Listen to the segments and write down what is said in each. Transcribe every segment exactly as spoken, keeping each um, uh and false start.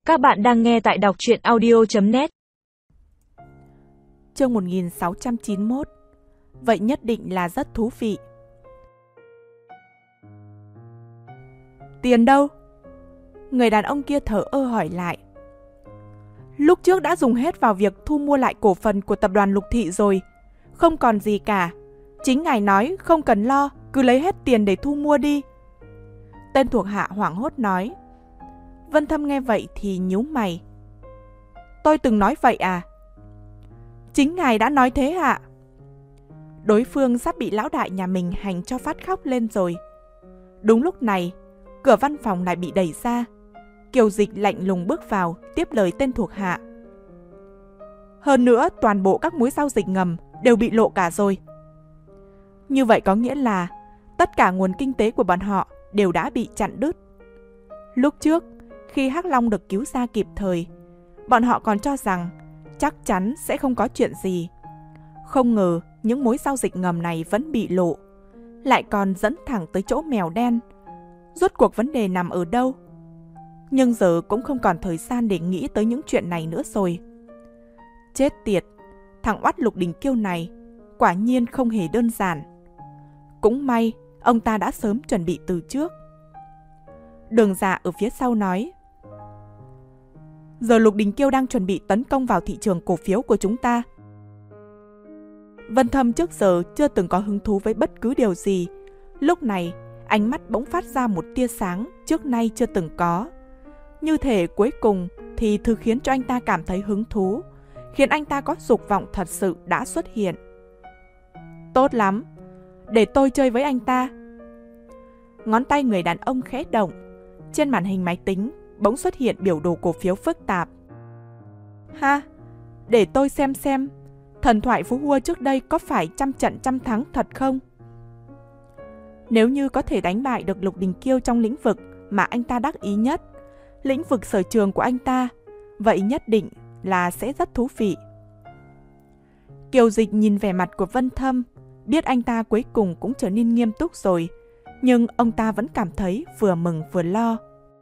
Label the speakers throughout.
Speaker 1: Các bạn đang nghe tại đọc truyện audio chấm net.
Speaker 2: Chương một nghìn sáu trăm chín mươi mốt. Vậy nhất định là rất thú vị. Tiền đâu? Người đàn ông kia thở ơ hỏi lại. Lúc trước đã dùng hết vào việc thu mua lại cổ phần của tập đoàn Lục Thị rồi. Không còn gì cả. Chính ngài nói không cần lo, cứ lấy hết tiền để thu mua đi. Tên thuộc hạ hoảng hốt nói. Vân Thâm nghe vậy thì nhíu mày. Tôi từng nói vậy à? Chính ngài đã nói thế ạ. Đối phương sắp bị lão đại nhà mình hành cho phát khóc lên rồi. Đúng lúc này, cửa văn phòng lại bị đẩy ra. Kiều Dịch lạnh lùng bước vào, tiếp lời tên thuộc hạ. Hơn nữa, toàn bộ các mối giao dịch ngầm đều bị lộ cả rồi. Như vậy có nghĩa là tất cả nguồn kinh tế của bọn họ đều đã bị chặn đứt. Lúc trước, khi Hắc Long được cứu ra kịp thời, bọn họ còn cho rằng chắc chắn sẽ không có chuyện gì. Không ngờ những mối giao dịch ngầm này vẫn bị lộ, lại còn dẫn thẳng tới chỗ mèo đen. Rốt cuộc vấn đề nằm ở đâu? Nhưng giờ cũng không còn thời gian để nghĩ tới những chuyện này nữa rồi. Chết tiệt, thằng oắt Lục Đình Kiêu này quả nhiên không hề đơn giản. Cũng may ông ta đã sớm chuẩn bị từ trước. Đường Dạ ở phía sau nói. Giờ Lục Đình Kiêu đang chuẩn bị tấn công vào thị trường cổ phiếu của chúng ta. Vân Thâm trước giờ chưa từng có hứng thú với bất cứ điều gì. Lúc này, ánh mắt bỗng phát ra một tia sáng trước nay chưa từng có. Như thể cuối cùng thì thứ khiến cho anh ta cảm thấy hứng thú, khiến anh ta có dục vọng thật sự đã xuất hiện. Tốt lắm, để tôi chơi với anh ta. Ngón tay người đàn ông khẽ động. Trên màn hình máy tính bỗng xuất hiện biểu đồ cổ phiếu phức tạp. Ha, để tôi xem xem thần thoại Phú Hua trước đây có phải trăm trận trăm thắng thật không? Nếu như có thể đánh bại được Lục Đình Kiêu trong lĩnh vực mà anh ta đắc ý nhất, lĩnh vực sở trường của anh ta, vậy nhất định là sẽ rất thú vị. Kiều Dịch nhìn vẻ mặt của Vân Thâm, biết anh ta cuối cùng cũng trở nên nghiêm túc rồi, nhưng ông ta vẫn cảm thấy vừa mừng vừa lo.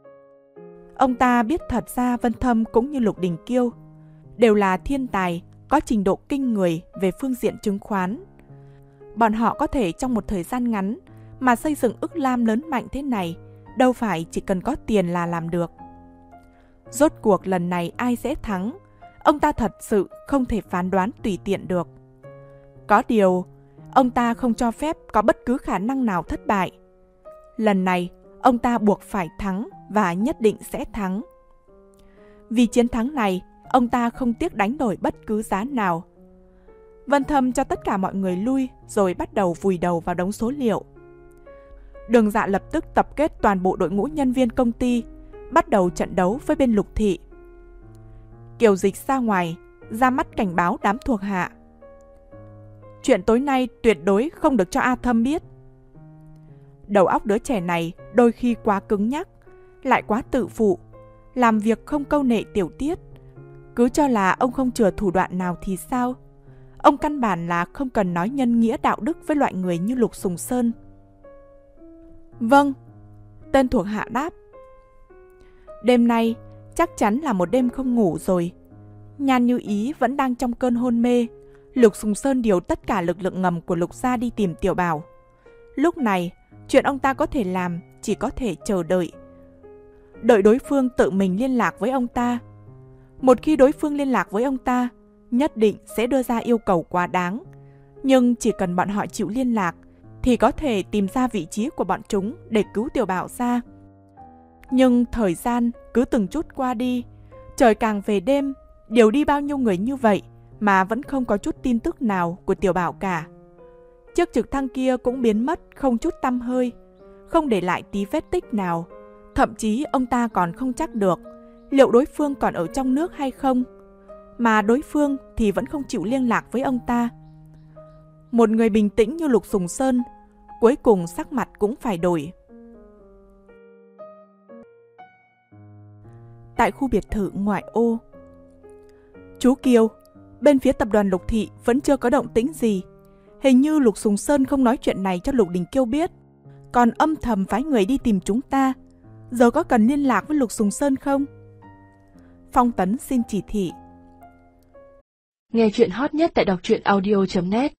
Speaker 2: Ông ta biết thật ra Vân Thâm cũng như Lục Đình Kiêu đều là thiên tài, có trình độ kinh người về phương diện chứng khoán. Bọn họ có thể trong một thời gian ngắn mà xây dựng ức lam lớn mạnh thế này, đâu phải chỉ cần có tiền là làm được. Rốt cuộc lần này ai sẽ thắng, ông ta thật sự không thể phán đoán tùy tiện được. Có điều, ông ta không cho phép có bất cứ khả năng nào thất bại. Lần này, ông ta buộc phải thắng và nhất định sẽ thắng. Vì chiến thắng này, ông ta không tiếc đánh đổi bất cứ giá nào. Vân Thâm cho tất cả mọi người lui rồi bắt đầu vùi đầu vào đống số liệu. Đường Dạ lập tức tập kết toàn bộ đội ngũ nhân viên công ty, bắt đầu trận đấu với bên Lục Thị. Kiều Dịch ra ngoài, ra mắt cảnh báo đám thuộc hạ. Chuyện tối nay tuyệt đối không được cho A Thâm biết. Đầu óc đứa trẻ này đôi khi quá cứng nhắc, lại quá tự phụ, làm việc không câu nệ tiểu tiết. Cứ cho là ông không chừa thủ đoạn nào thì sao? Ông căn bản là không cần nói nhân nghĩa đạo đức với loại người như Lục Sùng Sơn. Vâng, tên thuộc hạ đáp. Đêm nay chắc chắn là một đêm không ngủ rồi. Nhan Như Ý vẫn đang trong cơn hôn mê. Lục Sùng Sơn điều tất cả lực lượng ngầm của Lục gia đi tìm Tiểu Bảo. Lúc này, chuyện ông ta có thể làm chỉ có thể chờ đợi. Đợi đối phương tự mình liên lạc với ông ta. Một khi đối phương liên lạc với ông ta, nhất định sẽ đưa ra yêu cầu quá đáng. Nhưng chỉ cần bọn họ chịu liên lạc, thì có thể tìm ra vị trí của bọn chúng để cứu Tiểu Bảo ra. Nhưng thời gian cứ từng chút qua đi, trời càng về đêm, điều đi bao nhiêu người như vậy mà vẫn không có chút tin tức nào của Tiểu Bảo cả. Chiếc trực thăng kia cũng biến mất không chút tăm hơi, không để lại tí vết tích nào. Thậm chí ông ta còn không chắc được liệu đối phương còn ở trong nước hay không, mà đối phương thì vẫn không chịu liên lạc với ông ta. Một người bình tĩnh như Lục Sùng Sơn, cuối cùng sắc mặt cũng phải đổi. Tại khu biệt thự ngoại ô. Chú Kiều, bên phía tập đoàn Lục Thị vẫn chưa có động tĩnh gì. Hình như Lục Sùng Sơn không nói chuyện này cho Lục Đình Kiêu biết, còn âm thầm phái người đi tìm chúng ta. Giờ có cần liên lạc với Lục Sùng Sơn không? Phong Tấn xin chỉ thị.
Speaker 1: Nghe chuyện hot nhất tại đọc truyện audio chấm net